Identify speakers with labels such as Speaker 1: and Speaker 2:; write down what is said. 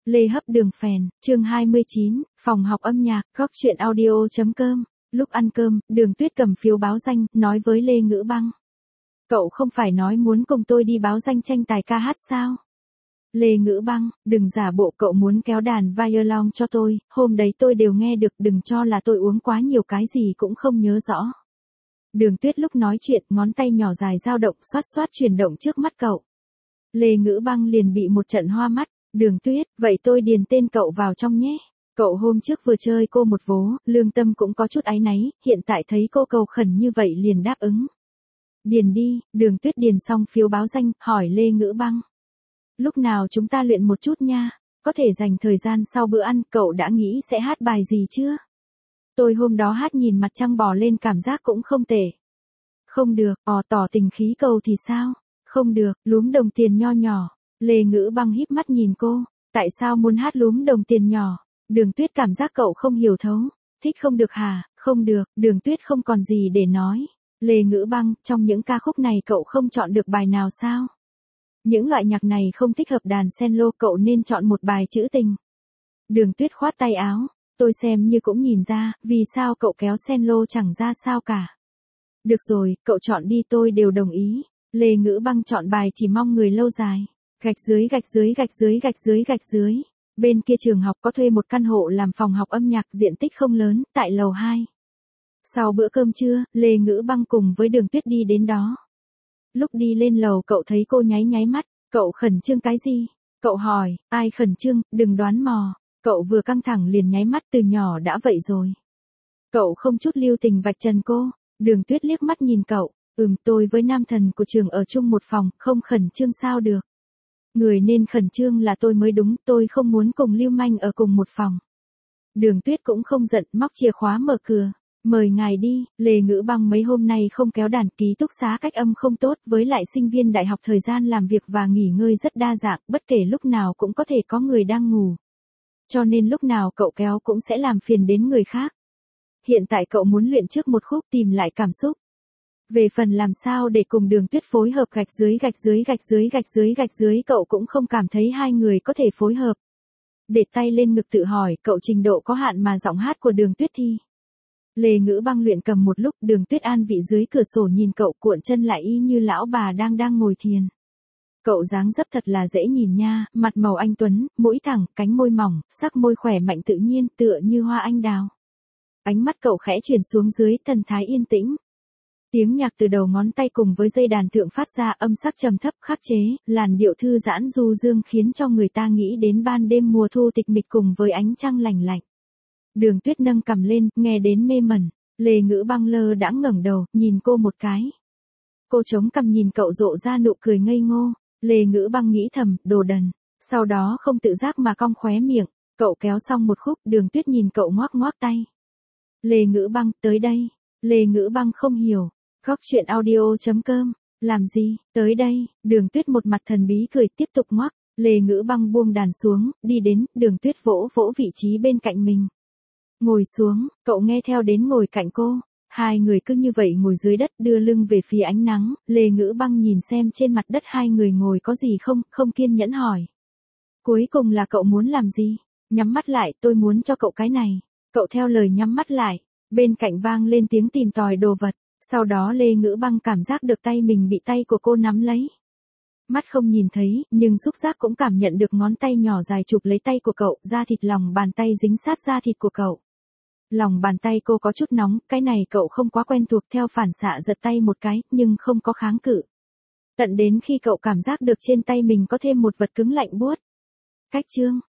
Speaker 1: Lê Hấp Đường Phèn, chương 29, phòng học âm nhạc, góc chuyện audio.com. Lúc ăn cơm, Đường Tuyết cầm phiếu báo danh, nói với Lê Ngữ Băng. Cậu không phải nói muốn cùng tôi đi báo danh tranh tài ca hát sao? Lê Ngữ Băng, đừng giả bộ cậu muốn kéo đàn violon cho tôi, hôm đấy tôi đều nghe được, đừng cho là tôi uống quá nhiều cái gì cũng không nhớ rõ. Đường Tuyết lúc nói chuyện, ngón tay nhỏ dài dao động xoát xoát chuyển động trước mắt cậu. Lê Ngữ Băng liền bị một trận hoa mắt. Đường Tuyết, vậy tôi điền tên cậu vào trong nhé. Cậu hôm trước vừa chơi cô một vố, lương tâm cũng có chút áy náy, hiện tại thấy cô cầu khẩn như vậy liền đáp ứng. Điền đi, Đường Tuyết điền xong phiếu báo danh, hỏi Lê Ngữ Băng. Lúc nào chúng ta luyện một chút nha, có thể dành thời gian sau bữa ăn, cậu đã nghĩ sẽ hát bài gì chưa? Tôi hôm đó hát nhìn mặt trăng bò lên cảm giác cũng không tệ. Không được, tỏ tình khí cầu thì sao? Không được, lúm đồng tiền nho nhỏ. Lê Ngữ Băng híp mắt nhìn cô, tại sao muốn hát lúm đồng tiền nhỏ? Đường Tuyết cảm giác cậu không hiểu thấu, thích không được hả? Không được, Đường Tuyết không còn gì để nói. Lê Ngữ Băng, trong những ca khúc này cậu không chọn được bài nào sao? Những loại nhạc này không thích hợp đàn cello, cậu nên chọn một bài trữ tình. Đường Tuyết khoát tay áo, tôi xem như cũng nhìn ra, vì sao cậu kéo cello chẳng ra sao cả. Được rồi, cậu chọn đi, tôi đều đồng ý. Lê Ngữ Băng chọn bài Chỉ Mong Người Lâu Dài. Gạch dưới gạch dưới gạch dưới gạch dưới gạch dưới. Bên kia trường học có thuê một căn hộ làm phòng học âm nhạc, diện tích không lớn, tại lầu 2. Sau bữa cơm trưa, Lê Ngữ Băng cùng với Đường Tuyết đi đến đó. Lúc đi lên lầu cậu thấy cô nháy nháy mắt, cậu khẩn trương cái gì? Cậu hỏi, ai khẩn trương, đừng đoán mò. Cậu vừa căng thẳng liền nháy mắt, từ nhỏ đã vậy rồi. Cậu không chút lưu tình vạch trần cô. Đường Tuyết liếc mắt nhìn cậu, tôi với nam thần của trường ở chung một phòng, không khẩn trương sao được. Người nên khẩn trương là tôi mới đúng, tôi không muốn cùng lưu manh ở cùng một phòng. Đường Tuyết cũng không giận, móc chìa khóa mở cửa. Mời ngài đi. Lê Ngữ Băng mấy hôm nay không kéo đàn, ký túc xá cách âm không tốt, với lại sinh viên đại học thời gian làm việc và nghỉ ngơi rất đa dạng, bất kể lúc nào cũng có thể có người đang ngủ. Cho nên lúc nào cậu kéo cũng sẽ làm phiền đến người khác. Hiện tại cậu muốn luyện trước một khúc tìm lại cảm xúc. Về phần làm sao để cùng Đường Tuyết phối hợp gạch dưới gạch dưới gạch dưới gạch dưới gạch dưới, cậu cũng không cảm thấy hai người có thể phối hợp. Để tay lên ngực tự hỏi, cậu trình độ có hạn mà giọng hát của Đường Tuyết thì. Lê Ngữ Băng luyện cầm một lúc, Đường Tuyết an vị dưới cửa sổ nhìn cậu cuộn chân lại y như lão bà đang ngồi thiền. Cậu dáng dấp thật là dễ nhìn nha, mặt màu anh tuấn, mũi thẳng, cánh môi mỏng, sắc môi khỏe mạnh tự nhiên, tựa như hoa anh đào. Ánh mắt cậu khẽ chuyển xuống dưới, thần thái yên tĩnh. Tiếng nhạc từ đầu ngón tay cùng với dây đàn thượng phát ra, âm sắc trầm thấp khắc chế, làn điệu thư giãn du dương khiến cho người ta nghĩ đến ban đêm mùa thu tịch mịch cùng với ánh trăng lành lạnh. Đường Tuyết nâng cằm lên, nghe đến mê mẩn. Lê Ngữ Băng lơ đãng ngẩng đầu, nhìn cô một cái. Cô chống cằm nhìn cậu rộ ra nụ cười ngây ngô. Lê Ngữ Băng nghĩ thầm, đồ đần. Sau đó không tự giác mà cong khóe miệng. Cậu kéo xong một khúc, Đường Tuyết nhìn cậu ngoác ngoác tay. Lê Ngữ Băng, tới đây. Lê Ngữ Băng không hiểu. Góc chuyện audio.com. Làm gì, tới đây. Đường Tuyết một mặt thần bí cười tiếp tục ngoác. Lê Ngữ Băng buông đàn xuống, đi đến, Đường Tuyết vỗ vỗ vị trí bên cạnh mình. Ngồi xuống, cậu nghe theo đến ngồi cạnh cô. Hai người cứ như vậy ngồi dưới đất, đưa lưng về phía ánh nắng. Lê Ngữ Băng nhìn xem trên mặt đất hai người ngồi có gì không kiên nhẫn hỏi. Cuối cùng là cậu muốn làm gì? Nhắm mắt lại, tôi muốn cho cậu cái này. Cậu theo lời nhắm mắt lại. Bên cạnh vang lên tiếng tìm tòi đồ vật. Sau đó Lê Ngữ Băng cảm giác được tay mình bị tay của cô nắm lấy. Mắt không nhìn thấy, nhưng xúc giác cũng cảm nhận được ngón tay nhỏ dài chụp lấy tay của cậu, da thịt lòng bàn tay dính sát da thịt của cậu. Lòng bàn tay cô có chút nóng, cái này cậu không quá quen thuộc, theo phản xạ giật tay một cái, nhưng không có kháng cự. Tận đến khi cậu cảm giác được trên tay mình có thêm một vật cứng lạnh buốt. Cách chương.